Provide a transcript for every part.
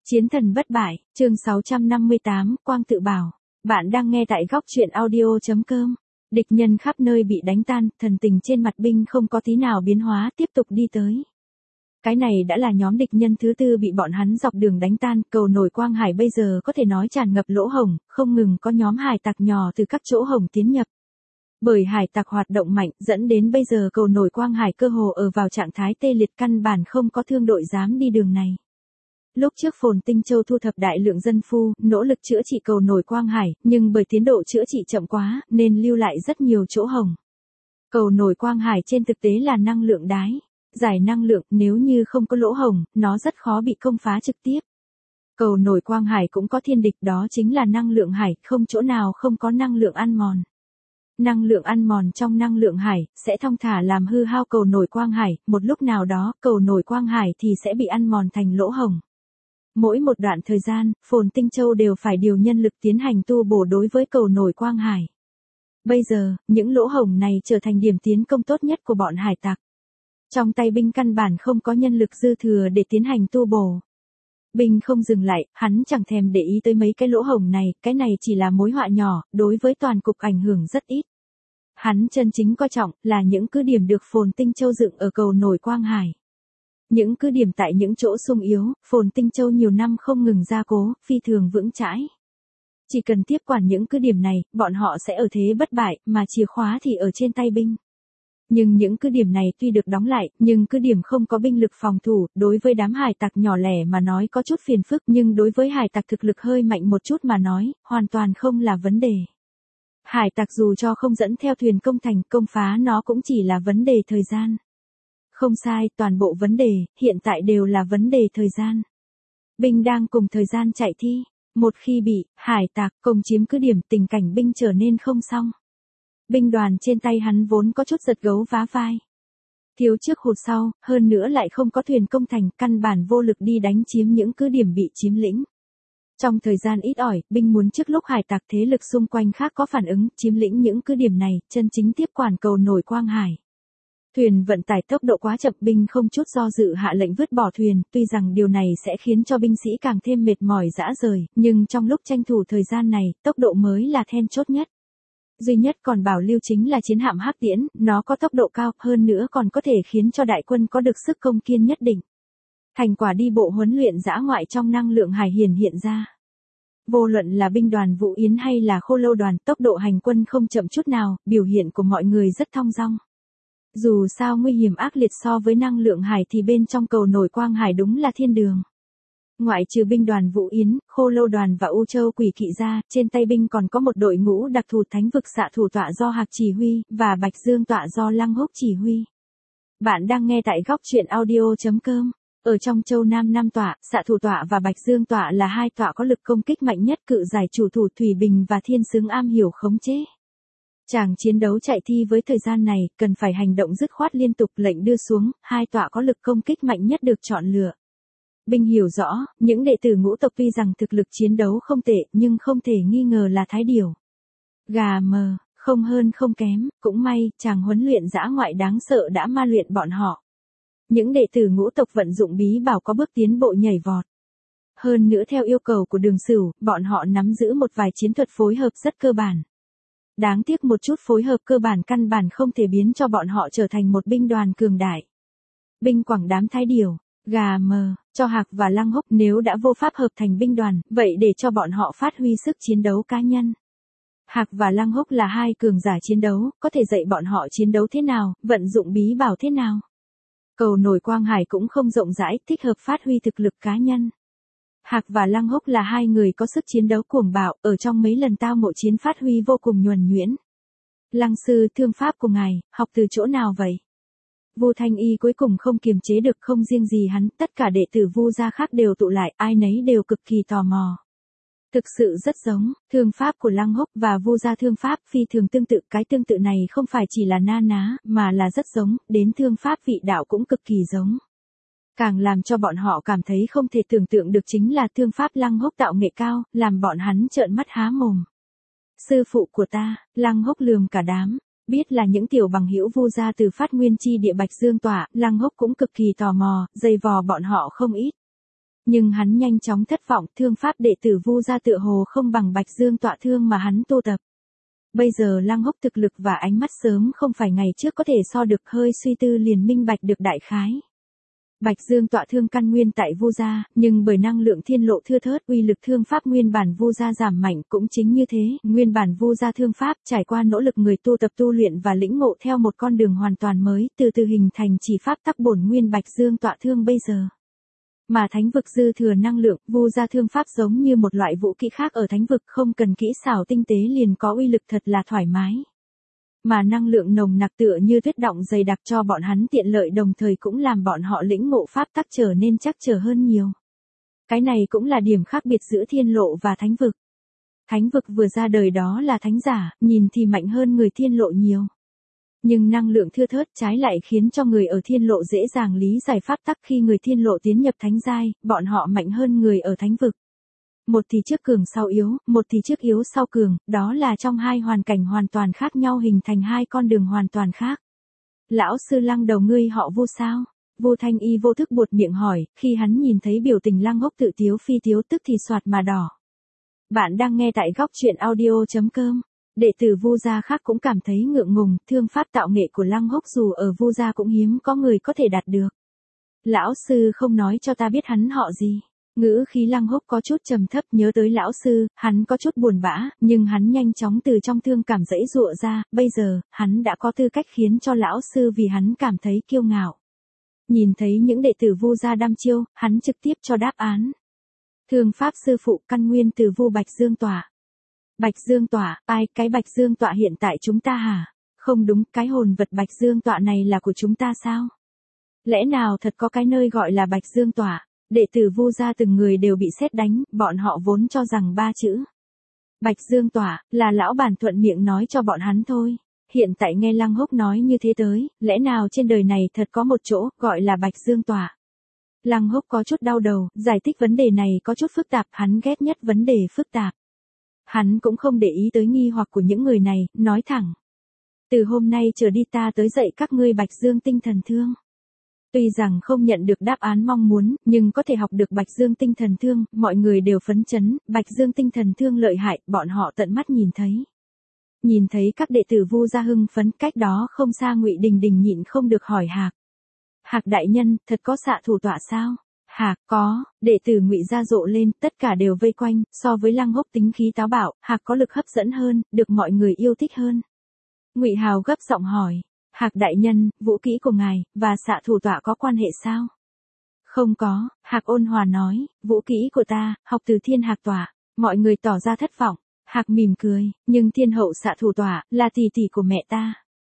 Chiến thần bất bại, chương 658, Quang tự bảo. Bạn đang nghe tại góc truyện audio.com. Địch nhân khắp nơi bị đánh tan, thần tình trên mặt binh không có tí nào biến hóa, tiếp tục đi tới. Cái này đã là nhóm địch nhân thứ tư bị bọn hắn dọc đường đánh tan, cầu nổi Quang Hải bây giờ có thể nói tràn ngập lỗ hổng, không ngừng có nhóm hải tặc nhỏ từ các chỗ hổng tiến nhập. Bởi hải tặc hoạt động mạnh, dẫn đến bây giờ cầu nổi Quang Hải cơ hồ ở vào trạng thái tê liệt, căn bản không có thương đội dám đi đường này. Lúc trước Phồn Tinh Châu thu thập đại lượng dân phu, nỗ lực chữa trị cầu nổi Quang Hải, nhưng bởi tiến độ chữa trị chậm quá, nên lưu lại rất nhiều chỗ hổng. Cầu nổi Quang Hải trên thực tế là năng lượng đái. Giải năng lượng, nếu như không có lỗ hổng, nó rất khó bị công phá trực tiếp. Cầu nổi Quang Hải cũng có thiên địch, đó chính là năng lượng hải, không chỗ nào không có năng lượng ăn mòn. Năng lượng ăn mòn trong năng lượng hải, sẽ thong thả làm hư hao cầu nổi Quang Hải, một lúc nào đó, cầu nổi Quang Hải thì sẽ bị ăn mòn thành lỗ hổng. Mỗi một đoạn thời gian, Phồn Tinh Châu đều phải điều nhân lực tiến hành tu bổ đối với cầu nổi Quang Hải. Bây giờ, những lỗ hổng này trở thành điểm tiến công tốt nhất của bọn hải tặc. Trong tay binh căn bản không có nhân lực dư thừa để tiến hành tu bổ. Binh không dừng lại, hắn chẳng thèm để ý tới mấy cái lỗ hổng này, cái này chỉ là mối họa nhỏ, đối với toàn cục ảnh hưởng rất ít. Hắn chân chính coi trọng là những cứ điểm được Phồn Tinh Châu dựng ở cầu nổi Quang Hải. Những cứ điểm tại những chỗ sung yếu, Phồn Tinh Châu nhiều năm không ngừng gia cố, phi thường vững chãi. Chỉ cần tiếp quản những cứ điểm này, bọn họ sẽ ở thế bất bại, mà chìa khóa thì ở trên tay binh. Nhưng những cứ điểm này tuy được đóng lại, nhưng cứ điểm không có binh lực phòng thủ, đối với đám hải tặc nhỏ lẻ mà nói có chút phiền phức, nhưng đối với hải tặc thực lực hơi mạnh một chút mà nói, hoàn toàn không là vấn đề. Hải tặc dù cho không dẫn theo thuyền công thành, công phá nó cũng chỉ là vấn đề thời gian. Không sai, toàn bộ vấn đề, hiện tại đều là vấn đề thời gian. Binh đang cùng thời gian chạy thi, một khi bị hải tặc công chiếm cứ điểm, tình cảnh binh trở nên không xong. Binh đoàn trên tay hắn vốn có chút giật gấu vá vai. Thiếu trước hụt sau, hơn nữa lại không có thuyền công thành, căn bản vô lực đi đánh chiếm những cứ điểm bị chiếm lĩnh. Trong thời gian ít ỏi, binh muốn trước lúc hải tặc thế lực xung quanh khác có phản ứng, chiếm lĩnh những cứ điểm này, chân chính tiếp quản cầu nổi Quang Hải. Thuyền vận tải tốc độ quá chậm, binh không chút do dự hạ lệnh vứt bỏ thuyền, tuy rằng điều này sẽ khiến cho binh sĩ càng thêm mệt mỏi rã rời, nhưng trong lúc tranh thủ thời gian này, tốc độ mới là then chốt nhất. Duy nhất còn bảo lưu chính là chiến hạm Hắc Tiễn, nó có tốc độ cao, hơn nữa còn có thể khiến cho đại quân có được sức công kiên nhất định. Thành quả đi bộ huấn luyện dã ngoại trong năng lượng hải hiện ra. Vô luận là binh đoàn Vũ Yến hay là Khô Lâu đoàn, tốc độ hành quân không chậm chút nào, biểu hiện của mọi người rất thong dong. Dù sao nguy hiểm ác liệt so với năng lượng hải thì bên trong cầu nổi Quang Hải đúng là thiên đường. Ngoại trừ binh đoàn Vũ Yến, Khô Lâu đoàn và U Châu Quỷ Kỵ ra, trên tay binh còn có một đội ngũ đặc thù thánh vực xạ thủ tọa do Hạc chỉ huy, và Bạch Dương tọa do Lăng Húc chỉ huy. Bạn đang nghe tại góc truyện audio.com. Ở trong Châu Nam Nam tọa, xạ thủ tọa và Bạch Dương tọa là hai tọa có lực công kích mạnh nhất, cự giải chủ thủ Thủy Bình và Thiên Xứng am hiểu khống chế. Chàng chiến đấu chạy thi với thời gian này, cần phải hành động dứt khoát liên tục, lệnh đưa xuống, hai tọa có lực công kích mạnh nhất được chọn lựa. Binh hiểu rõ, những đệ tử ngũ tộc tuy rằng thực lực chiến đấu không tệ, nhưng không thể nghi ngờ là thái điểu. Gà mờ, không hơn không kém, cũng may, chàng huấn luyện dã ngoại đáng sợ đã ma luyện bọn họ. Những đệ tử ngũ tộc vận dụng bí bảo có bước tiến bộ nhảy vọt. Hơn nữa theo yêu cầu của Đường Sửu, bọn họ nắm giữ một vài chiến thuật phối hợp rất cơ bản. Đáng tiếc một chút phối hợp cơ bản căn bản không thể biến cho bọn họ trở thành một binh đoàn cường đại. Binh quảng đám thái điểu, gà mờ, cho Hạc và Lăng Húc, nếu đã vô pháp hợp thành binh đoàn, vậy để cho bọn họ phát huy sức chiến đấu cá nhân. Hạc và Lăng Húc là hai cường giả chiến đấu, có thể dạy bọn họ chiến đấu thế nào, vận dụng bí bảo thế nào. Cầu nổi Quang Hải cũng không rộng rãi, thích hợp phát huy thực lực cá nhân. Hạc và Lăng Húc là hai người có sức chiến đấu cuồng bạo, ở trong mấy lần tao ngộ chiến phát huy vô cùng nhuần nhuyễn. Lăng sư, thương pháp của ngài, học từ chỗ nào vậy? Vu Thanh Y cuối cùng không kiềm chế được, không riêng gì hắn, tất cả đệ tử Vu gia khác đều tụ lại, ai nấy đều cực kỳ tò mò. Thực sự rất giống, thương pháp của Lăng Húc và Vu gia thương pháp phi thường tương tự, cái tương tự này không phải chỉ là na ná, mà là rất giống, đến thương pháp vị đạo cũng cực kỳ giống. Càng làm cho bọn họ cảm thấy không thể tưởng tượng được chính là thương pháp Lăng Húc tạo nghệ cao, làm bọn hắn trợn mắt há mồm. Sư phụ của ta, Lăng Húc lườm cả đám, biết là những tiểu bằng hữu Vu gia từ phát nguyên chi địa Bạch Dương tọa, Lăng Húc cũng cực kỳ tò mò, dày vò bọn họ không ít. Nhưng hắn nhanh chóng thất vọng, thương pháp đệ tử Vu gia tựa hồ không bằng Bạch Dương tọa thương mà hắn tu tập. Bây giờ Lăng Húc thực lực và ánh mắt sớm không phải ngày trước có thể so được, hơi suy tư liền minh bạch được đại khái. Bạch Dương tọa thương căn nguyên tại Vu gia, nhưng bởi năng lượng thiên lộ thưa thớt, uy lực thương pháp nguyên bản Vu gia giảm mạnh, cũng chính như thế, nguyên bản Vu gia thương pháp trải qua nỗ lực người tu tập tu luyện và lĩnh ngộ theo một con đường hoàn toàn mới, từ từ hình thành chỉ pháp tắc bổn nguyên Bạch Dương tọa thương bây giờ. Mà thánh vực dư thừa năng lượng, Vu gia thương pháp giống như một loại vũ kỹ khác ở thánh vực, không cần kỹ xảo tinh tế liền có uy lực thật là thoải mái. Mà năng lượng nồng nặc tựa như tuyết đọng dày đặc cho bọn hắn tiện lợi, đồng thời cũng làm bọn họ lĩnh ngộ pháp tắc trở nên chắc trở hơn nhiều. Cái này cũng là điểm khác biệt giữa thiên lộ và thánh vực. Thánh vực vừa ra đời đó là thánh giả, nhìn thì mạnh hơn người thiên lộ nhiều. Nhưng năng lượng thưa thớt trái lại khiến cho người ở thiên lộ dễ dàng lý giải pháp tắc, khi người thiên lộ tiến nhập thánh giai, bọn họ mạnh hơn người ở thánh vực. Một thì trước cường sau yếu, một thì trước yếu sau cường, đó là trong hai hoàn cảnh hoàn toàn khác nhau hình thành hai con đường hoàn toàn khác. Lão sư Lăng đầu ngươi họ Vu sao? Vu Thanh Y vô thức buột miệng hỏi, khi hắn nhìn thấy biểu tình Lăng Húc tự tiếu phi tiếu tức thì xoạt mà đỏ. Bạn đang nghe tại góc truyện audio.com. Đệ tử Vu gia khác cũng cảm thấy ngượng ngùng, thương pháp tạo nghệ của Lăng Húc dù ở Vu gia cũng hiếm có người có thể đạt được. Lão sư không nói cho ta biết hắn họ gì. Ngữ khí Lăng Húc có chút trầm thấp, nhớ tới lão sư, hắn có chút buồn bã, nhưng hắn nhanh chóng từ trong thương cảm dãy dụa ra, bây giờ, hắn đã có tư cách khiến cho lão sư vì hắn cảm thấy kiêu ngạo. Nhìn thấy những đệ tử Vu gia đăm chiêu, hắn trực tiếp cho đáp án. Thương pháp sư phụ căn nguyên từ Vu Bạch Dương tọa. Bạch Dương tọa, ai, cái Bạch Dương tọa hiện tại chúng ta hả? Không đúng, cái hồn vật Bạch Dương tọa này là của chúng ta sao? Lẽ nào thật có cái nơi gọi là Bạch Dương tọa? Đệ tử Vu gia từng người đều bị sét đánh, bọn họ vốn cho rằng ba chữ Bạch Dương tọa là lão bản thuận miệng nói cho bọn hắn thôi. Hiện tại nghe Lăng Húc nói như thế tới, lẽ nào trên đời này thật có một chỗ gọi là Bạch Dương tọa? Lăng Húc có chút đau đầu, giải thích vấn đề này có chút phức tạp, hắn ghét nhất vấn đề phức tạp. Hắn cũng không để ý tới nghi hoặc của những người này, nói thẳng. Từ hôm nay trở đi ta tới dạy các ngươi Bạch Dương tinh thần thương. Tuy rằng không nhận được đáp án mong muốn, nhưng có thể học được Bạch Dương tinh thần thương, mọi người đều phấn chấn, Bạch Dương tinh thần thương lợi hại, bọn họ tận mắt nhìn thấy. Nhìn thấy các đệ tử Vu gia hưng phấn, cách đó không xa Ngụy Đình Đình nhịn không được hỏi Hạc. Hạc đại nhân, thật có xạ thủ tọa sao? Hạc, có, đệ tử Ngụy gia rộ lên, tất cả đều vây quanh, so với Lăng Húc tính khí táo bạo, Hạc có lực hấp dẫn hơn, được mọi người yêu thích hơn. Ngụy Hào gấp giọng hỏi. Hạc đại nhân, vũ kỹ của ngài, và xạ thủ tọa có quan hệ sao? Không có, Hạc ôn hòa nói, vũ kỹ của ta, học từ Thiên Hạc tọa, mọi người tỏ ra thất vọng. Hạc mỉm cười, nhưng Thiên hậu xạ thủ tọa, là tỷ tỷ của mẹ ta.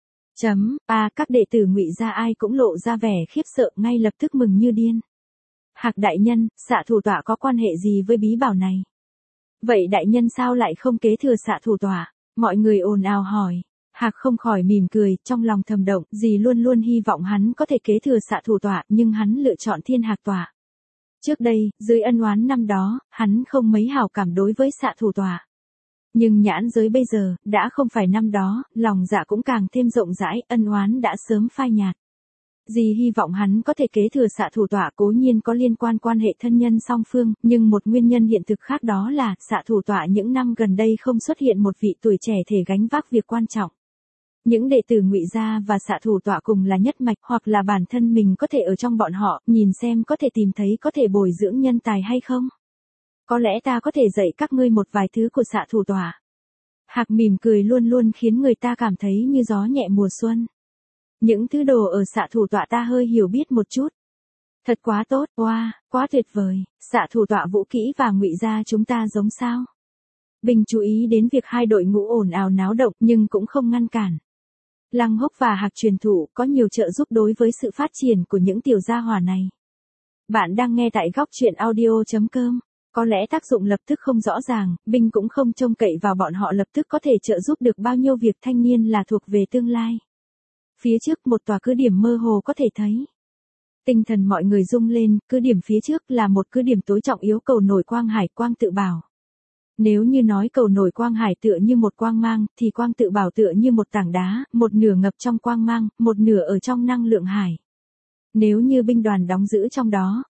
Các đệ tử Ngụy gia ai cũng lộ ra vẻ khiếp sợ, ngay lập tức mừng như điên. Hạc đại nhân, xạ thủ tọa có quan hệ gì với bí bảo này? Vậy đại nhân sao lại không kế thừa xạ thủ tọa? Mọi người ồn ào hỏi. Hạc không khỏi mỉm cười, trong lòng thầm động, dì luôn luôn hy vọng hắn có thể kế thừa xạ thủ tọa, nhưng hắn lựa chọn Thiên Hạc tọa. Trước đây, dưới ân oán năm đó, hắn không mấy hảo cảm đối với xạ thủ tọa. Nhưng nhãn giới bây giờ, đã không phải năm đó, lòng dạ cũng càng thêm rộng rãi, ân oán đã sớm phai nhạt. Dì hy vọng hắn có thể kế thừa xạ thủ tọa, cố nhiên có liên quan hệ thân nhân song phương, nhưng một nguyên nhân hiện thực khác đó là, xạ thủ tọa những năm gần đây không xuất hiện một vị tuổi trẻ thể gánh vác việc quan trọng. Những đệ tử Ngụy gia và xạ thủ tọa cùng là nhất mạch, hoặc là bản thân mình có thể ở trong bọn họ, nhìn xem có thể tìm thấy có thể bồi dưỡng nhân tài hay không. Có lẽ ta có thể dạy các ngươi một vài thứ của xạ thủ tọa. Hạc mỉm cười luôn luôn khiến người ta cảm thấy như gió nhẹ mùa xuân. Những thứ đồ ở xạ thủ tọa ta hơi hiểu biết một chút. Thật quá tốt, quá tuyệt vời, xạ thủ tọa vũ kỹ và Ngụy gia chúng ta giống sao? Bình chú ý đến việc hai đội ngũ ồn ào náo động nhưng cũng không ngăn cản. Lăng Húc và Hạc truyền thụ có nhiều trợ giúp đối với sự phát triển của những tiểu gia hỏa này. Bạn đang nghe tại góc truyện audio.com. Có lẽ tác dụng lập tức không rõ ràng, Binh cũng không trông cậy vào bọn họ lập tức có thể trợ giúp được bao nhiêu việc, thanh niên là thuộc về tương lai. Phía trước một tòa cứ điểm mơ hồ có thể thấy. Tinh thần mọi người rung lên, cứ điểm phía trước là một cứ điểm tối trọng yếu, cầu nổi Quang Hải, Quang Tự Bảo. Nếu như nói cầu nổi Quang Hải tựa như một quang mang, thì Quang Tự Bảo tựa như một tảng đá, một nửa ngập trong quang mang, một nửa ở trong năng lượng hải. Nếu như binh đoàn đóng giữ trong đó,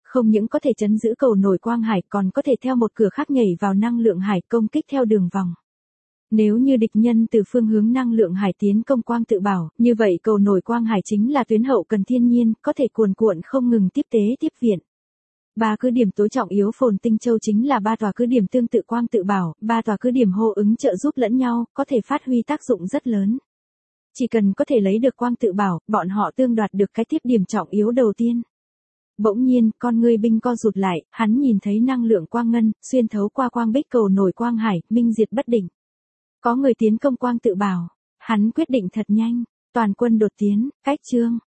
không những có thể trấn giữ cầu nổi quang hải còn có thể theo một cửa khác nhảy vào năng lượng hải công kích theo đường vòng. Nếu như địch nhân từ phương hướng năng lượng hải tiến công quang tự bảo, như vậy cầu nổi quang hải chính là tuyến hậu cần thiên nhiên, có thể cuồn cuộn không ngừng tiếp tế tiếp viện. Ba cứ điểm tối trọng yếu Phồn Tinh Châu chính là ba tòa cứ điểm tương tự quang tự bảo, ba tòa cứ điểm hô ứng trợ giúp lẫn nhau, có thể phát huy tác dụng rất lớn. Chỉ cần có thể lấy được quang tự bảo, bọn họ tương đoạt được cái tiếp điểm trọng yếu đầu tiên. Bỗng nhiên, con ngươi binh co rụt lại, hắn nhìn thấy năng lượng quang ngân, xuyên thấu qua quang bích cầu nổi quang hải, minh diệt bất định. Có người tiến công quang tự bảo. Hắn quyết định thật nhanh, toàn quân đột tiến, cách chương.